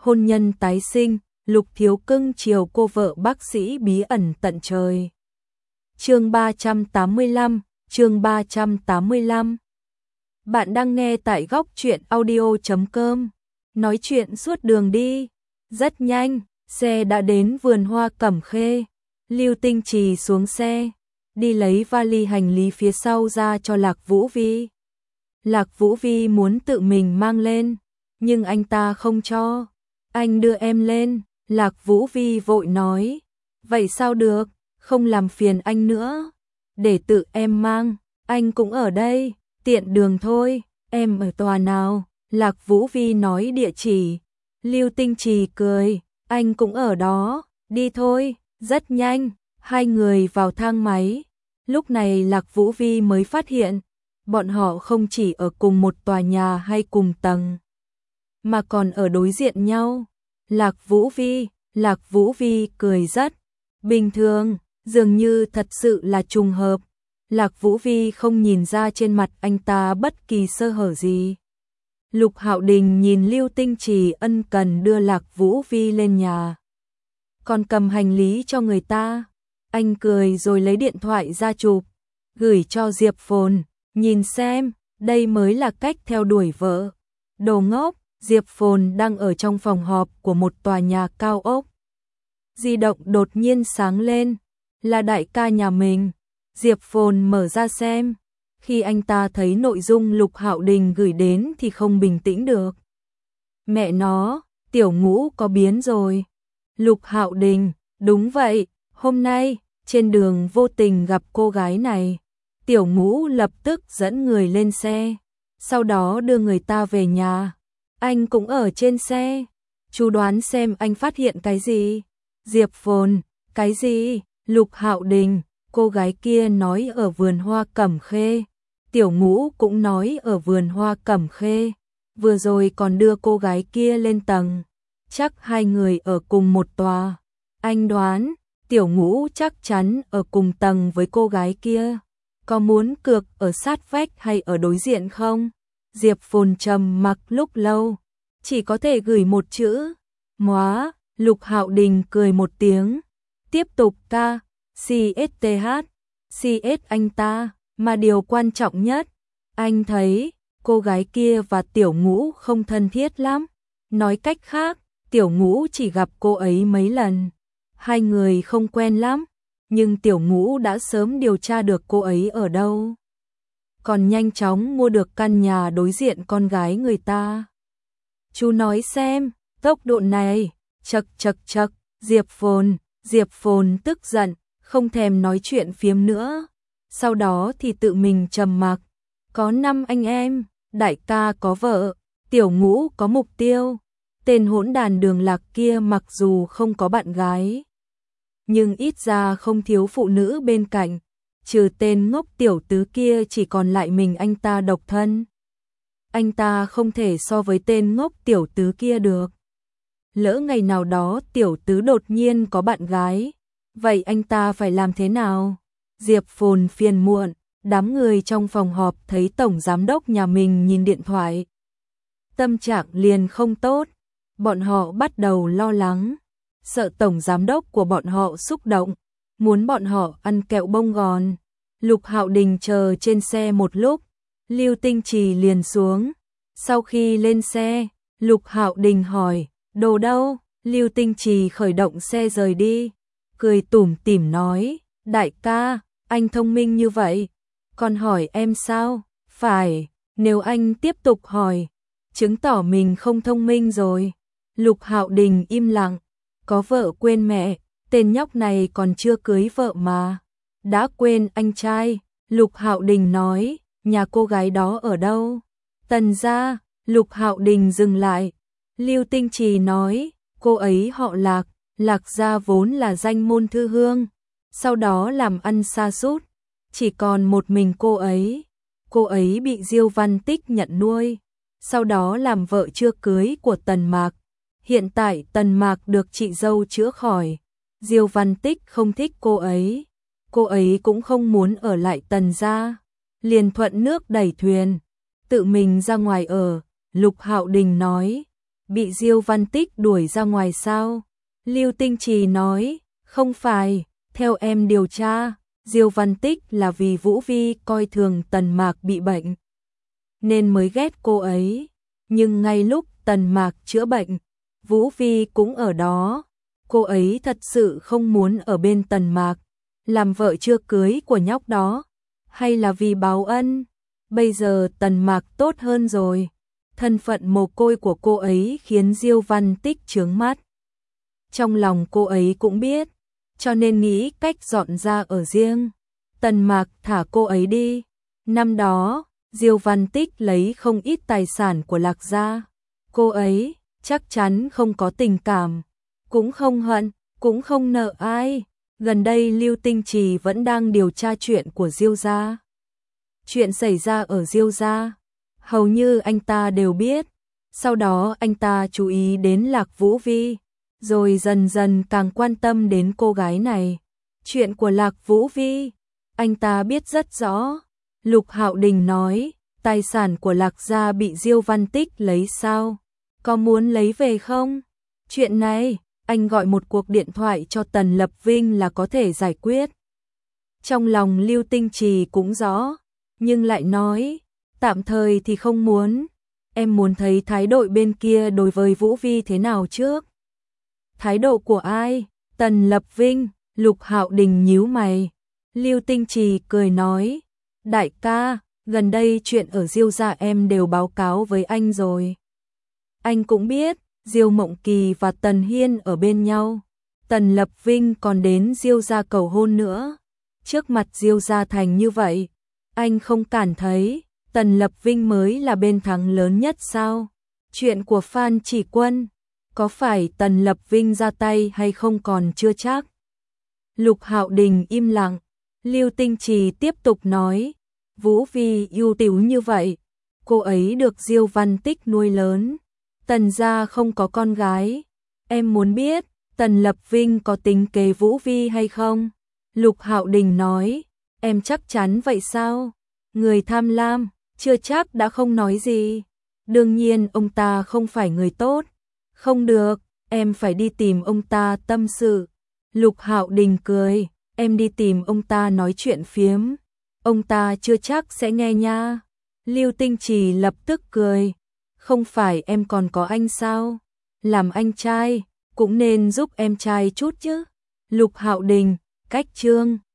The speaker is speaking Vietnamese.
hôn nhân tái sinh, Lục Thiếu Cưng chiều cô vợ bác sĩ bí ẩn tận trời. Chương 385, chương 385. Bạn đang nghe tại góc truyện audio.com. Nói chuyện suốt đường đi. Rất nhanh, xe đã đến vườn hoa Cẩm Khê. Lưu Tinh Trì xuống xe, đi lấy vali hành lý phía sau ra cho Lạc Vũ Vi. Lạc Vũ Vi muốn tự mình mang lên, nhưng anh ta không cho. Anh đưa em lên, Lạc Vũ Vi vội nói. Vậy sao được, không làm phiền anh nữa. Để tự em mang, anh cũng ở đây, tiện đường thôi. Em ở tòa nào? Lạc Vũ Vi nói địa chỉ. Lưu Tinh Trì cười, anh cũng ở đó, đi thôi. Rất nhanh, hai người vào thang máy. Lúc này Lạc Vũ Vi mới phát hiện, bọn họ không chỉ ở cùng một tòa nhà hay cùng tầng, mà còn ở đối diện nhau. Lạc Vũ Vi cười rất bình thường, dường như thật sự là trùng hợp. Lạc Vũ Vi không nhìn ra trên mặt anh ta bất kỳ sơ hở gì. Lục Hạo Đình nhìn Lưu Tinh Trì ân cần đưa Lạc Vũ Vi lên nhà, còn cầm hành lý cho người ta. Anh cười rồi lấy điện thoại ra chụp, gửi cho Diệp Phồn, nhìn xem, đây mới là cách theo đuổi vợ. Đồ ngốc, Diệp Phồn đang ở trong phòng họp của một tòa nhà cao ốc. Di động đột nhiên sáng lên, là đại ca nhà mình. Diệp Phồn mở ra xem, khi anh ta thấy nội dung Lục Hạo Đình gửi đến thì không bình tĩnh được. Mẹ nó, Tiểu Ngũ có biến rồi. Lục Hạo Đình, đúng vậy, hôm nay, trên đường vô tình gặp cô gái này. Tiểu Ngũ lập tức dẫn người lên xe, sau đó đưa người ta về nhà. Anh cũng ở trên xe. Chú đoán xem anh phát hiện cái gì? Diệp Phồn, cái gì? Lục Hạo Đình, cô gái kia nói ở vườn hoa Cẩm Khê. Tiểu Ngũ cũng nói ở vườn hoa Cẩm Khê. Vừa rồi còn đưa cô gái kia lên tầng. Chắc hai người ở cùng một tòa. Anh đoán, Tiểu Ngũ chắc chắn ở cùng tầng với cô gái kia. Có muốn cược ở sát vách hay ở đối diện không? Diệp Phồn trầm mặc lúc lâu, chỉ có thể gửi một chữ, móa. Lục Hạo Đình cười một tiếng, tiếp tục ca, CSTH, CS anh ta, mà điều quan trọng nhất, anh thấy, cô gái kia và Tiểu Ngũ không thân thiết lắm. Nói cách khác, Tiểu Ngũ chỉ gặp cô ấy mấy lần, hai người không quen lắm, nhưng Tiểu Ngũ đã sớm điều tra được cô ấy ở đâu, còn nhanh chóng mua được căn nhà đối diện con gái người ta. Chú nói xem, tốc độ này, chậc chậc chậc. Diệp Phồn tức giận, không thèm nói chuyện phiếm nữa. Sau đó thì tự mình trầm mặc. Có 5 anh em, đại ca có vợ, Tiểu Ngũ có mục tiêu. Tên hỗn đàn Đường Lạc kia mặc dù không có bạn gái, nhưng ít ra không thiếu phụ nữ bên cạnh. Trừ tên ngốc tiểu tứ kia chỉ còn lại mình anh ta độc thân. Anh ta không thể so với tên ngốc tiểu tứ kia được. Lỡ ngày nào đó tiểu tứ đột nhiên có bạn gái, vậy anh ta phải làm thế nào? Diệp Phồn phiền muộn, đám người trong phòng họp thấy tổng giám đốc nhà mình nhìn điện thoại, tâm trạng liền không tốt. Bọn họ bắt đầu lo lắng, sợ tổng giám đốc của bọn họ xúc động, muốn bọn họ ăn kẹo bông gòn. Lục Hạo Đình chờ trên xe một lúc, Lưu Tinh Trì liền xuống. Sau khi lên xe, Lục Hạo Đình hỏi, đồ đâu? Lưu Tinh Trì khởi động xe rời đi, cười tủm tỉm nói, đại ca, anh thông minh như vậy, còn hỏi em sao? Phải, nếu anh tiếp tục hỏi, chứng tỏ mình không thông minh rồi. Lục Hạo Đình im lặng, có vợ quên mẹ, tên nhóc này còn chưa cưới vợ mà. Đã quên anh trai. Lục Hạo Đình nói, nhà cô gái đó ở đâu? Tần gia. Lục Hạo Đình dừng lại. Lưu Tinh Trì nói, cô ấy họ Lạc, Lạc gia vốn là danh môn thư hương, sau đó làm ăn sa sút, chỉ còn một mình cô ấy. Cô ấy bị Diêu Văn Tích nhận nuôi, sau đó làm vợ chưa cưới của Tần Mạc. Hiện tại Tần Mạc được chị dâu chữa khỏi, Diêu Văn Tích không thích cô ấy cũng không muốn ở lại Tần gia, liền thuận nước đẩy thuyền, tự mình ra ngoài ở. Lục Hạo Đình nói, bị Diêu Văn Tích đuổi ra ngoài sao? Lưu Tinh Trì nói, không phải, theo em điều tra, Diêu Văn Tích là vì Vũ Vi coi thường Tần Mạc bị bệnh, nên mới ghét cô ấy. Nhưng ngay lúc Tần Mạc chữa bệnh, Vũ Vi cũng ở đó. Cô ấy thật sự không muốn ở bên Tần Mạc, làm vợ chưa cưới của nhóc đó, hay là vì báo ân? Bây giờ Tần Mạc tốt hơn rồi, thân phận mồ côi của cô ấy khiến Diêu Văn Tích chướng mắt. Trong lòng cô ấy cũng biết, cho nên nghĩ cách dọn ra ở riêng. Tần Mạc thả cô ấy đi. Năm đó, Diêu Văn Tích lấy không ít tài sản của Lạc gia. Cô ấy chắc chắn không có tình cảm, cũng không hận, cũng không nợ ai. Gần đây Lưu Tinh Trì vẫn đang điều tra chuyện của Diêu gia. Chuyện xảy ra ở Diêu gia, hầu như anh ta đều biết. Sau đó anh ta chú ý đến Lạc Vũ Vi, rồi dần dần càng quan tâm đến cô gái này. Chuyện của Lạc Vũ Vi, anh ta biết rất rõ. Lục Hạo Đình nói, tài sản của Lạc gia bị Diêu Văn Tích lấy sao? Có muốn lấy về không? Chuyện này, anh gọi một cuộc điện thoại cho Tần Lập Vinh là có thể giải quyết. Trong lòng Lưu Tinh Trì cũng rõ, nhưng lại nói, tạm thời thì không muốn. Em muốn thấy thái độ bên kia đối với Vũ Vi thế nào trước? Thái độ của ai? Tần Lập Vinh. Lục Hạo Đình nhíu mày. Lưu Tinh Trì cười nói, đại ca, gần đây chuyện ở Diêu gia em đều báo cáo với anh rồi. Anh cũng biết, Diêu Mộng Kỳ và Tần Hiên ở bên nhau. Tần Lập Vinh còn đến Diêu gia cầu hôn nữa. Trước mặt Diêu gia thành như vậy, anh không cảm thấy Tần Lập Vinh mới là bên thắng lớn nhất sao? Chuyện của Phan Chỉ Quân, có phải Tần Lập Vinh ra tay hay không còn chưa chắc. Lục Hạo Đình im lặng. Lưu Tinh Trì tiếp tục nói, Vũ Vi ưu tú như vậy, cô ấy được Diêu Văn Tích nuôi lớn. Tần gia không có con gái. Em muốn biết, Tần Lập Vinh có tính kế Vũ Vi hay không? Lục Hạo Đình nói, em chắc chắn vậy sao? Người tham lam, chưa chắc đã không nói gì. Đương nhiên ông ta không phải người tốt. Không được, em phải đi tìm ông ta tâm sự. Lục Hạo Đình cười, em đi tìm ông ta nói chuyện phiếm. Ông ta chưa chắc sẽ nghe nha. Lưu Tinh Trì lập tức cười, không phải em còn có anh sao? Làm anh trai, cũng nên giúp em trai chút chứ. Lục Hạo Đình, cách chương